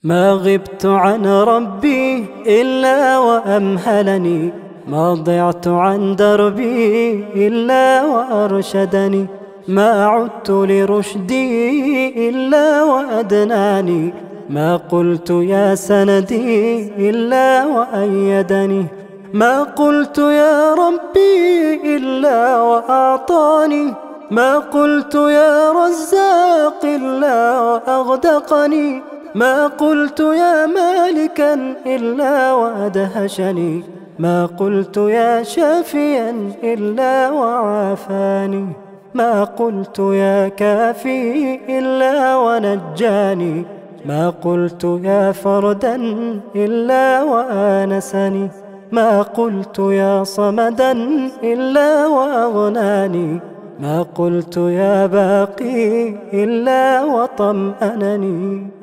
ما غبت عن ربي إلا وأمهلني، ما ضعت عن دربي إلا وأرشدني، ما عدت لرشدي إلا وأدناني، ما قلت يا سندي إلا وأيدني، ما قلت يا ربي إلا وأعطاني، ما قلت يا رزاق إلا وأغدقني، ما قلت يا مالكا إلا وأدهشني، ما قلت يا شافيا إلا وعافاني، ما قلت يا كافي إلا ونجاني، ما قلت يا فردا إلا وآنسني، ما قلت يا صمدا إلا وأغناني، ما قلت يا باقي إلا وطمأنني.